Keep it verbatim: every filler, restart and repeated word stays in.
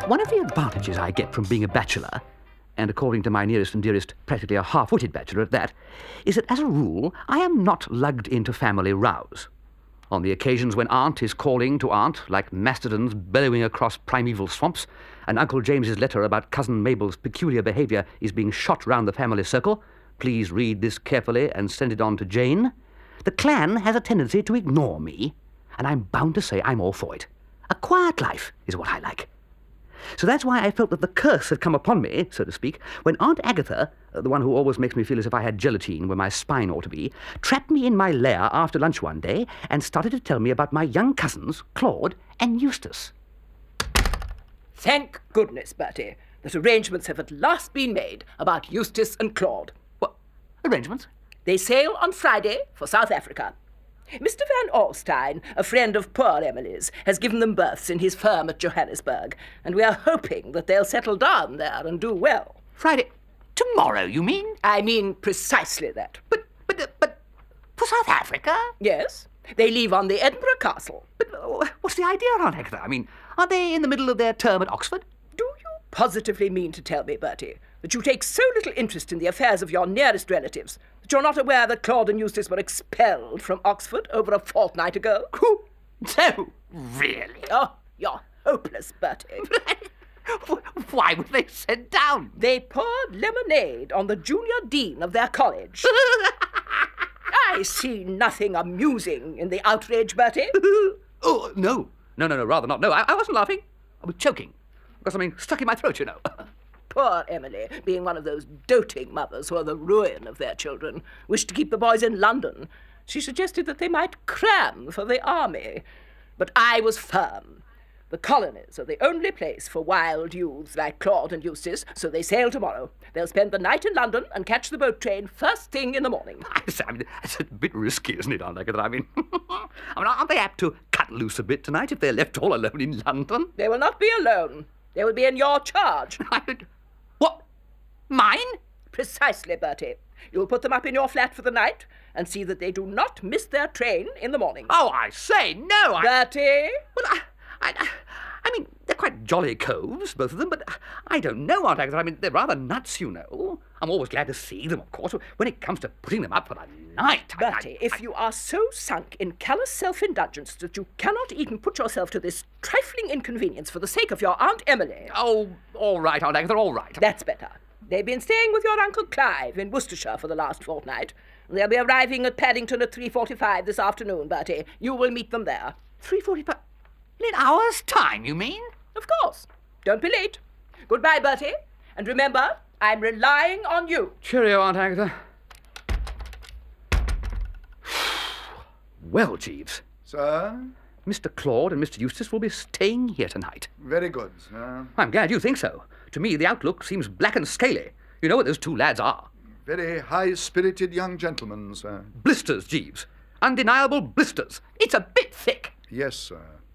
One of the advantages I get from being a bachelor, and according to my nearest and dearest, practically a half-witted bachelor at that, is that, as a rule, I am not lugged into family rows. On the occasions when aunt is calling to aunt, like mastodons bellowing across primeval swamps, and Uncle James's letter about Cousin Mabel's peculiar behaviour is being shot round the family circle, please read this carefully and send it on to Jane, the clan has a tendency to ignore me, and I'm bound to say I'm all for it. A quiet life is what I like. So that's why I felt that the curse had come upon me, so to speak, when Aunt Agatha, the one who always makes me feel as if I had gelatine where my spine ought to be, trapped me in my lair after lunch one day and started to tell me about my young cousins, Claude and Eustace. Thank goodness, Bertie, that arrangements have at last been made about Eustace and Claude. What? Arrangements? They sail on Friday for South Africa. Mister Van Alstyne, a friend of poor Emily's, has given them berths in his firm at Johannesburg, and we are hoping that they'll settle down there and do well. Friday? Tomorrow, you mean? I mean precisely that. But, but, uh, but, for South Africa? Yes. They leave on the Edinburgh Castle. But uh, what's the idea, Aunt Agatha? I mean, aren't they in the middle of their term at Oxford? Do you positively mean to tell me, Bertie, that you take so little interest in the affairs of your nearest relatives that you're not aware that Claude and Eustace were expelled from Oxford over a fortnight ago? No, really? Oh, you're hopeless, Bertie. Why were they sent down? They poured lemonade on the junior dean of their college. I see nothing amusing in the outrage, Bertie. Oh, no. No, no, no, rather not. No, I, I wasn't laughing. I was choking. Got something stuck in my throat, you know. Poor Emily, being one of those doting mothers who are the ruin of their children, wished to keep the boys in London. She suggested that they might cram for the army. But I was firm. The colonies are the only place for wild youths like Claude and Eustace, so they sail tomorrow. They'll spend the night in London and catch the boat train first thing in the morning. I mean, it's a bit risky, isn't it, Aunt Agatha? I mean, I mean, aren't they apt to cut loose a bit tonight if they're left all alone in London? They will not be alone. They will be in your charge. What? Mine? Precisely, Bertie. You'll put them up in your flat for the night and see that they do not miss their train in the morning. Oh, I say, no, I... Bertie? Well, I... I, I mean, they're quite jolly coves, both of them, but I don't know, Aunt Agatha. I mean, they're rather nuts, you know. I'm always glad to see them, of course. When it comes to putting them up for the night... Bertie, I, I, if I, you are so sunk in callous self-indulgence that you cannot even put yourself to this trifling inconvenience for the sake of your Aunt Emily... Oh, all right, Aunt Agatha, all right. That's better. They've been staying with your Uncle Clive in Worcestershire for the last fortnight. They'll be arriving at Paddington at three forty-five this afternoon, Bertie. You will meet them there. three forty-five? In an hour's time, you mean? Of course. Don't be late. Goodbye, Bertie. And remember, I'm relying on you. Cheerio, Aunt Agatha. Well, Jeeves. Sir? Mister Claude and Mister Eustace will be staying here tonight. Very good, sir. I'm glad you think so. To me, the outlook seems black and scaly. You know what those two lads are. Very high-spirited young gentlemen, sir. Blisters, Jeeves. Undeniable blisters. It's a bit thick. Yes, sir.